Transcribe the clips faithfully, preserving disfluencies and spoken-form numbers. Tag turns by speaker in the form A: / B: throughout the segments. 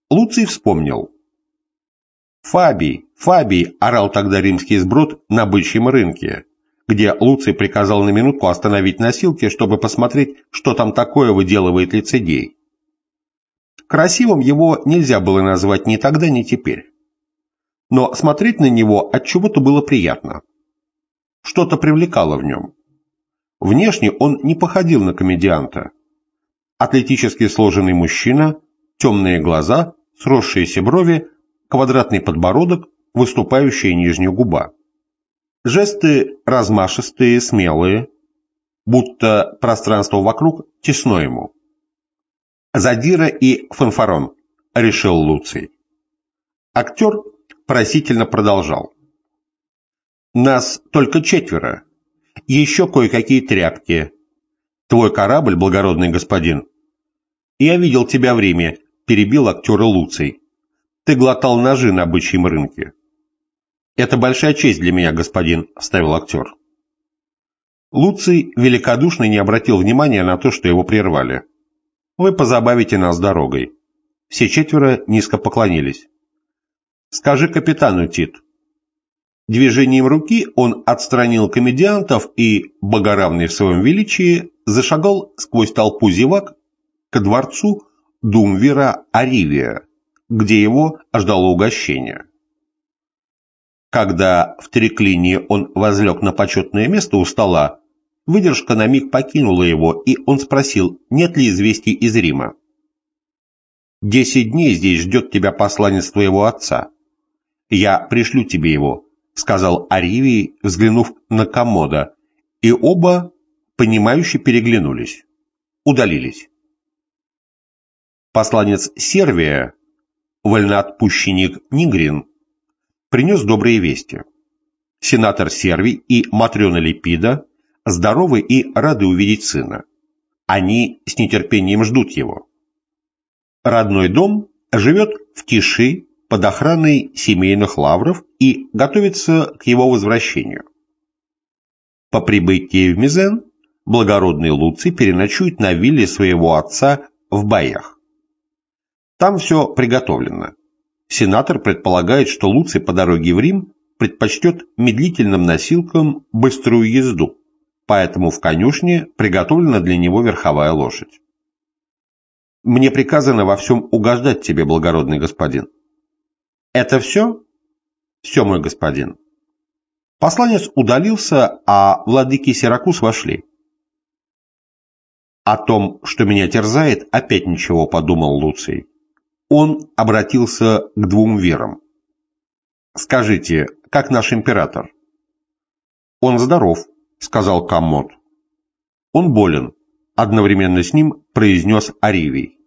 A: Луций вспомнил. «Фабий, Фабий!» – орал тогда римский сброд на бычьем рынке, где Луций приказал на минутку остановить носилки, чтобы посмотреть, что там такое выделывает лицедей. Красивым его нельзя было назвать ни тогда, ни теперь. Но смотреть на него отчего-то было приятно. Что-то привлекало в нем. Внешне он не походил на комедианта. Атлетически сложенный мужчина, темные глаза, сросшиеся брови, квадратный подбородок, выступающая нижняя губа. Жесты размашистые, смелые, будто пространство вокруг тесно ему. «Задира и фанфарон», — решил Луций. Актер просительно продолжал. «Нас только четверо. Еще кое-какие тряпки. Твой корабль, благородный господин». «Я видел тебя в Риме», — перебил актера Луций. «Ты глотал ножи на бычьем рынке». «Это большая честь для меня, господин», — вставил актер. Луций великодушно не обратил внимания на то, что его прервали. «Вы позабавите нас дорогой». Все четверо низко поклонились. «Скажи капитану, Тит». Движением руки он отстранил комедиантов и, богоравный в своем величии, зашагал сквозь толпу зевак ко дворцу думвира Аривия, где его ждало угощение. Когда в триклинии он возлег на почетное место у стола, выдержка на миг покинула его, и он спросил, нет ли известий из Рима. «Десять дней здесь ждет тебя посланец твоего отца. Я пришлю тебе его», — сказал Аривий, взглянув на Коммода, и оба, понимающе переглянулись, удалились. Посланец Сервия, вольноотпущенник Нигрин, принес добрые вести. Сенатор Сервий и Матрена Липида здоровы и рады увидеть сына. Они с нетерпением ждут его. Родной дом живет в тиши под охраной семейных лавров и готовится к его возвращению. По прибытии в Мизен благородный Луций переночует на вилле своего отца в Баях. Там все приготовлено. Сенатор предполагает, что Луций по дороге в Рим предпочтет медлительным носилкам быструю езду, поэтому в конюшне приготовлена для него верховая лошадь. «Мне приказано во всем угождать тебе, благородный господин». «Это все?» «Все, мой господин». Посланец удалился, а владыки Сиракуз вошли. «О том, что меня терзает, опять ничего», — подумал Луций. Он обратился к двум верам. «Скажите, как наш император?» «Он здоров», — сказал Коммод. «Он болен», — одновременно с ним произнес Аривий.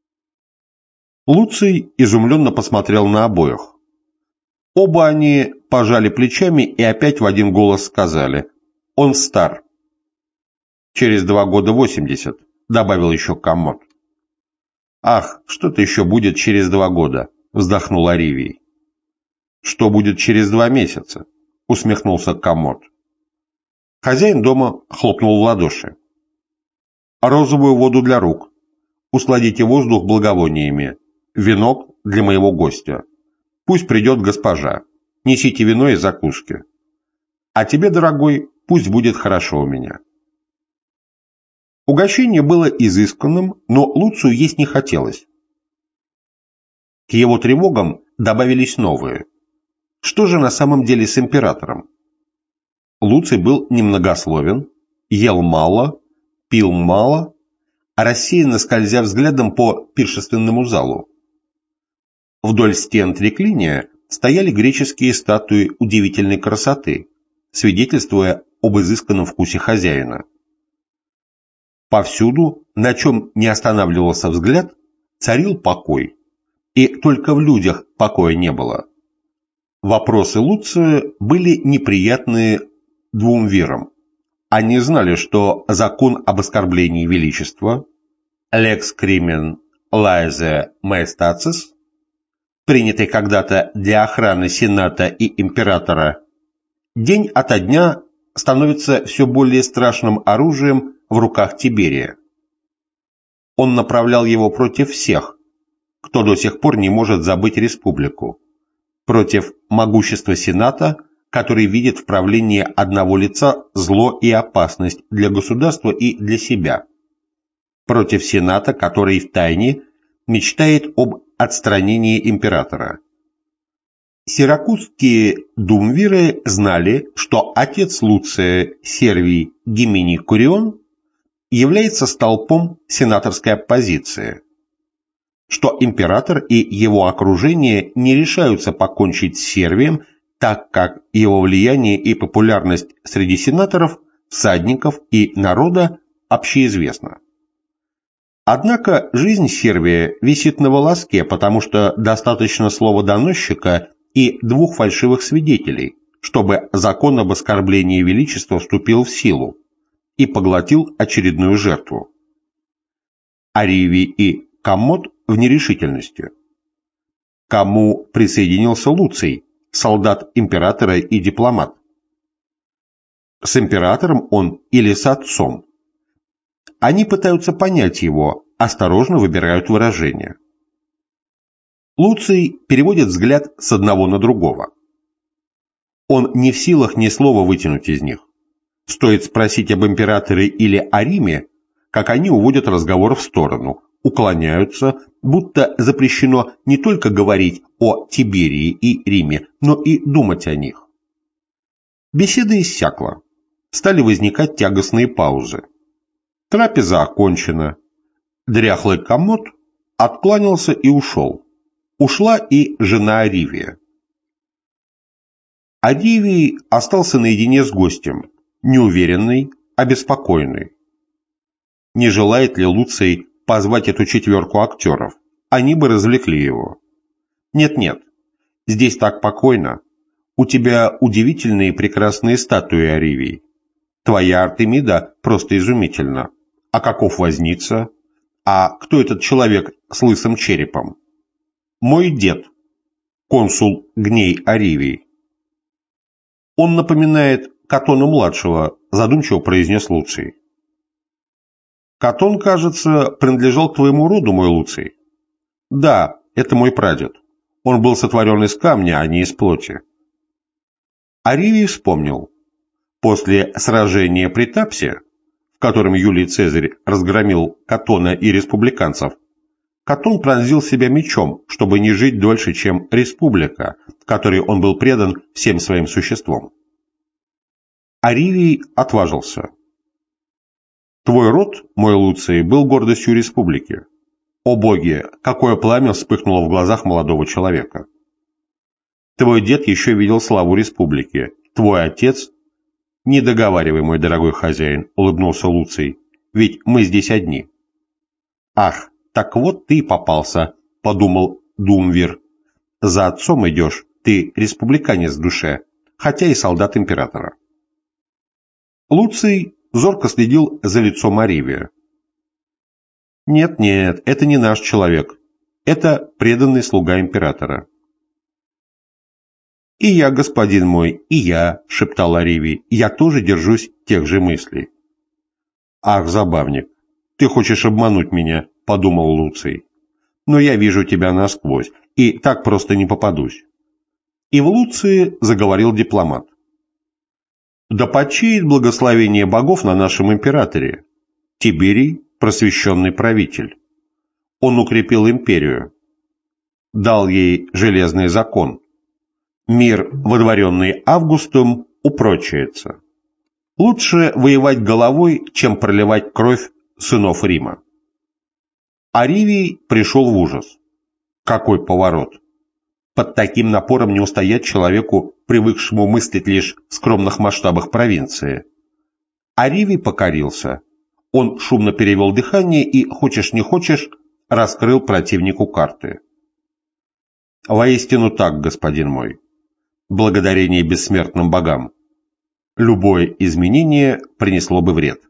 A: Луций изумленно посмотрел на обоих. Оба они пожали плечами и опять в один голос сказали: «Он стар». «Через два года восемьдесят», — добавил еще Коммод. «Ах, что-то еще будет через два года», — вздохнул Аривий. «Что будет через два месяца?» — усмехнулся Коммод. Хозяин дома хлопнул в ладоши. «Розовую воду для рук. Усладите воздух благовониями. Венок для моего гостя. Пусть придет госпожа. Несите вино и закуски. А тебе, дорогой, пусть будет хорошо у меня». Угощение было изысканным, но Луцию есть не хотелось. К его тревогам добавились новые. Что же на самом деле с императором? Луций был немногословен, ел мало, пил мало, рассеянно скользя взглядом по пиршественному залу. Вдоль стен триклиния стояли греческие статуи удивительной красоты, свидетельствуя об изысканном вкусе хозяина. Повсюду, на чем не останавливался взгляд, царил покой, и только в людях покоя не было. Вопросы Луция были неприятны двум верам. Они знали, что закон об оскорблении величества «Lex crimen laese maestatis», принятый когда-то для охраны Сената и императора, день ото дня становится все более страшным оружием в руках Тиберия. Он направлял его против всех, кто до сих пор не может забыть республику, против могущества Сената, который видит в правлении одного лица зло и опасность для государства и для себя, против Сената, который втайне мечтает об отстранении императора. Сиракузские думвиры знали, что отец Луция Сервий Гимений Курион является столпом сенаторской оппозиции, что император и его окружение не решаются покончить с Сервием, так как его влияние и популярность среди сенаторов, всадников и народа общеизвестна. Однако жизнь Сервия висит на волоске, потому что достаточно слова доносчика и двух фальшивых свидетелей, чтобы закон об оскорблении величества вступил в силу и поглотил очередную жертву. Аривий и Коммод в нерешительности. К кому присоединился Луций, солдат императора и дипломат? С императором он или с отцом? Они пытаются понять его, осторожно выбирают выражения. Луций переводит взгляд с одного на другого. Он не в силах ни слова вытянуть из них. Стоит спросить об императоре или о Риме, как они уводят разговор в сторону, уклоняются, будто запрещено не только говорить о Тиберии и Риме, но и думать о них. Беседа иссякла. Стали возникать тягостные паузы. Трапеза окончена. Дряхлый Коммод откланялся и ушел. Ушла и жена Аривия. Аривий остался наедине с гостем, неуверенный, обеспокоенный. Не желает ли Луций позвать эту четверку актеров? Они бы развлекли его. Нет-нет, здесь так покойно. У тебя удивительные и прекрасные статуи, Аривий. Твоя Артемида просто изумительна. А каков возница? А кто этот человек с лысым черепом? Мой дед, консул Гней Аривий. Он напоминает Катона-младшего, задумчиво произнес Луций. Катон, кажется, принадлежал к твоему роду, мой Луций. Да, это мой прадед. Он был сотворен из камня, а не из плоти. Аривий вспомнил. После сражения при Тапсе, в котором Юлий Цезарь разгромил Катона и республиканцев, Катон пронзил себя мечом, чтобы не жить дольше, чем республика, которой он был предан всем своим существом. Аривий отважился. Твой род, мой Луций, был гордостью республики. О боги, какое пламя вспыхнуло в глазах молодого человека. Твой дед еще видел славу республики. Твой отец... Не договаривай, мой дорогой хозяин, улыбнулся Луций, ведь мы здесь одни. Ах, так вот ты попался, подумал Думвир. За отцом идешь, ты республиканец в душе, хотя и солдат императора. Луций зорко следил за лицом Аривия. Нет-нет, это не наш человек, это преданный слуга императора. «И я, господин мой, и я», — шептал Аривий, — «я тоже держусь тех же мыслей». «Ах, забавник, ты хочешь обмануть меня», — подумал Луций. «Но я вижу тебя насквозь, и так просто не попадусь». И в Луции заговорил дипломат. «Да почиет благословение богов на нашем императоре. Тиберий — просвещенный правитель. Он укрепил империю, дал ей железный закон. Мир, водворенный Августом, упрочивается. Лучше воевать головой, чем проливать кровь сынов Рима». Аривий пришел в ужас. Какой поворот! Под таким напором не устоять человеку, привыкшему мыслить лишь в скромных масштабах провинции. Аривий покорился. Он шумно перевел дыхание и, хочешь не хочешь, раскрыл противнику карты. «Воистину так, господин мой. Благодарение бессмертным богам. Любое изменение принесло бы вред».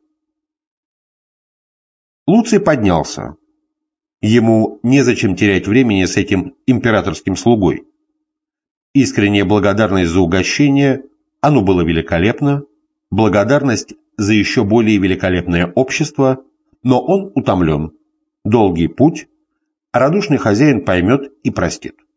A: Луций поднялся. Ему незачем терять времени с этим императорским слугой. Искренняя благодарность за угощение, оно было великолепно, благодарность за еще более великолепное общество, но он утомлен. Долгий путь, радушный хозяин поймет и простит.